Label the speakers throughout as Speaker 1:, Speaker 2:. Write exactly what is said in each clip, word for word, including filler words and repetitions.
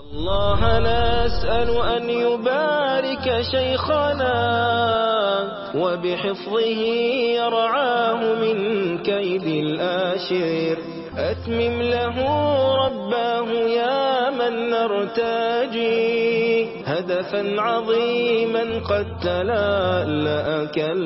Speaker 1: الله نسأل أن يبارك شيخنا وبحفظه يرعاه من كيد الآشر. أتمم له رباه يا من نرتجي هدفا عظيما قد تلألأ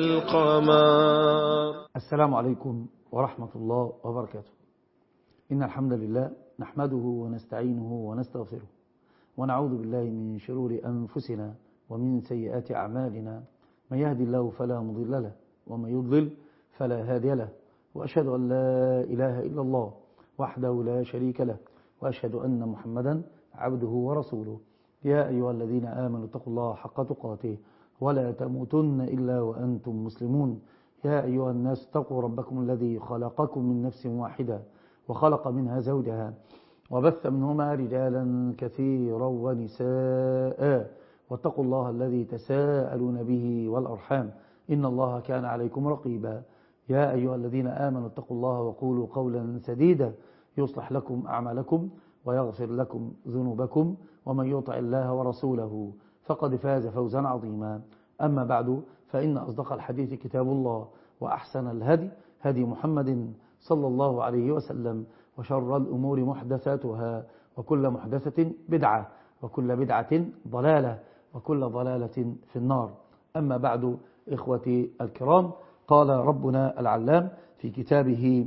Speaker 1: كالقمر.
Speaker 2: السلام عليكم ورحمة الله وبركاته. إن الحمد لله نحمده ونستعينه ونستغفره ونعوذ بالله من شرور أنفسنا ومن سيئات أعمالنا. من يهدي الله فلا مضل له ومن يضلل فلا هادي له، وأشهد أن لا إله إلا الله وحده لا شريك له، وأشهد أن محمدا عبده ورسوله. يا أيها الذين آمنوا اتقوا الله حق تقاته ولا تموتن إلا وأنتم مسلمون. يا أيها الناس اتقوا ربكم الذي خلقكم من نفس واحدة وخلق منها زوجها وبث منهما رجالا كثيرا ونساء، واتقوا الله الذي تساءلون به والأرحام إن الله كان عليكم رقيبا. يا أيها الذين آمنوا اتقوا الله وقولوا قولا سديدا يصلح لكم أعمالكم ويغفر لكم ذنوبكم، ومن يطع الله ورسوله فقد فاز فوزا عظيما. أما بعد، فإن أصدق الحديث كتاب الله، وأحسن الهدي هدي محمد صلى الله عليه وسلم، وشر الأمور محدثاتها، وكل محدثة بدعة، وكل بدعة ضلالة، وكل ضلالة في النار. أما بعد، إخوتي الكرام، قال ربنا العلام في كتابه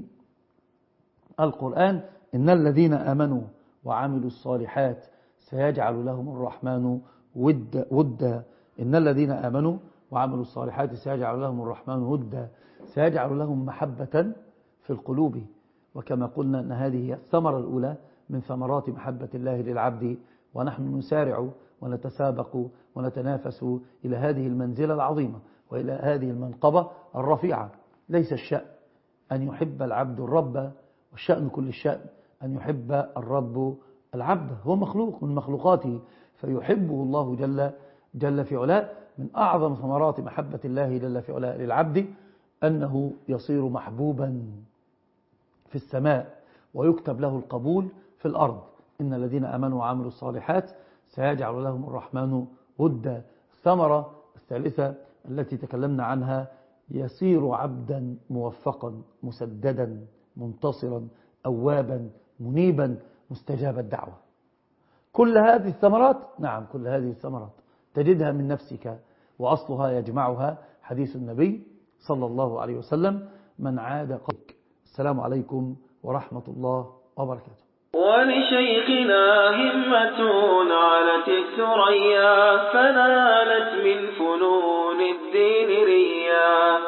Speaker 2: القرآن: إن الذين آمنوا وعملوا الصالحات سيجعل لهم الرحمن ودا ودا إن الذين آمنوا وعملوا الصالحات سيجعل لهم الرحمن ودا، سيجعل لهم محبة في القلوب. وكما قلنا أن هذه هي الثمرة الأولى من ثمرات محبة الله للعبد، ونحن نسارع ونتسابق ونتنافس إلى هذه المنزلة العظيمة وإلى هذه المنقبة الرفيعة. ليس الشأن أن يحب العبد الرب، والشأن كل الشأن أن يحب الرب العبد. هو مخلوق من مخلوقاته فيحبه الله جل, جل في علاه. من أعظم ثمرات محبة الله جل في علاه للعبد أنه يصير محبوبا في السماء ويكتب له القبول في الأرض. إن الذين آمنوا وعملوا الصالحات سيجعل لهم الرحمن ودا. الثمرة الثالثة التي تكلمنا عنها: يصير عبدا موفقا مسددا منتصرا أوابا منيبا مستجاب الدعوة. كل هذه الثمرات، نعم كل هذه الثمرات تجدها من نفسك، وأصلها يجمعها حديث النبي صلى الله عليه وسلم: من عاد قلبك. السلام عليكم ورحمة الله وبركاته.
Speaker 1: ولشيخنا همة علت الثريا فنالت من فنون الدين ريا.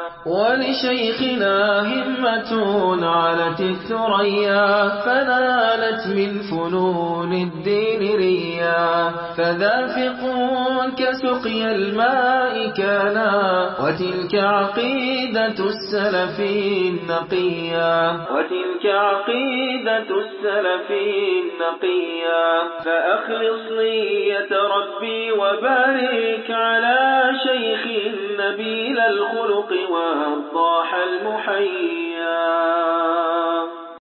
Speaker 1: ولشيخنا همة علت الثريا فنالت من فنون الدين ريا. فذا فقه كسقي الماء كانا، وتلك عقيدة السلف النقيا. وتلك عقيدة السلف النقيا. فأخلص نية ربي وبارك على شيخ نبيل الخلق وضاح المحيا.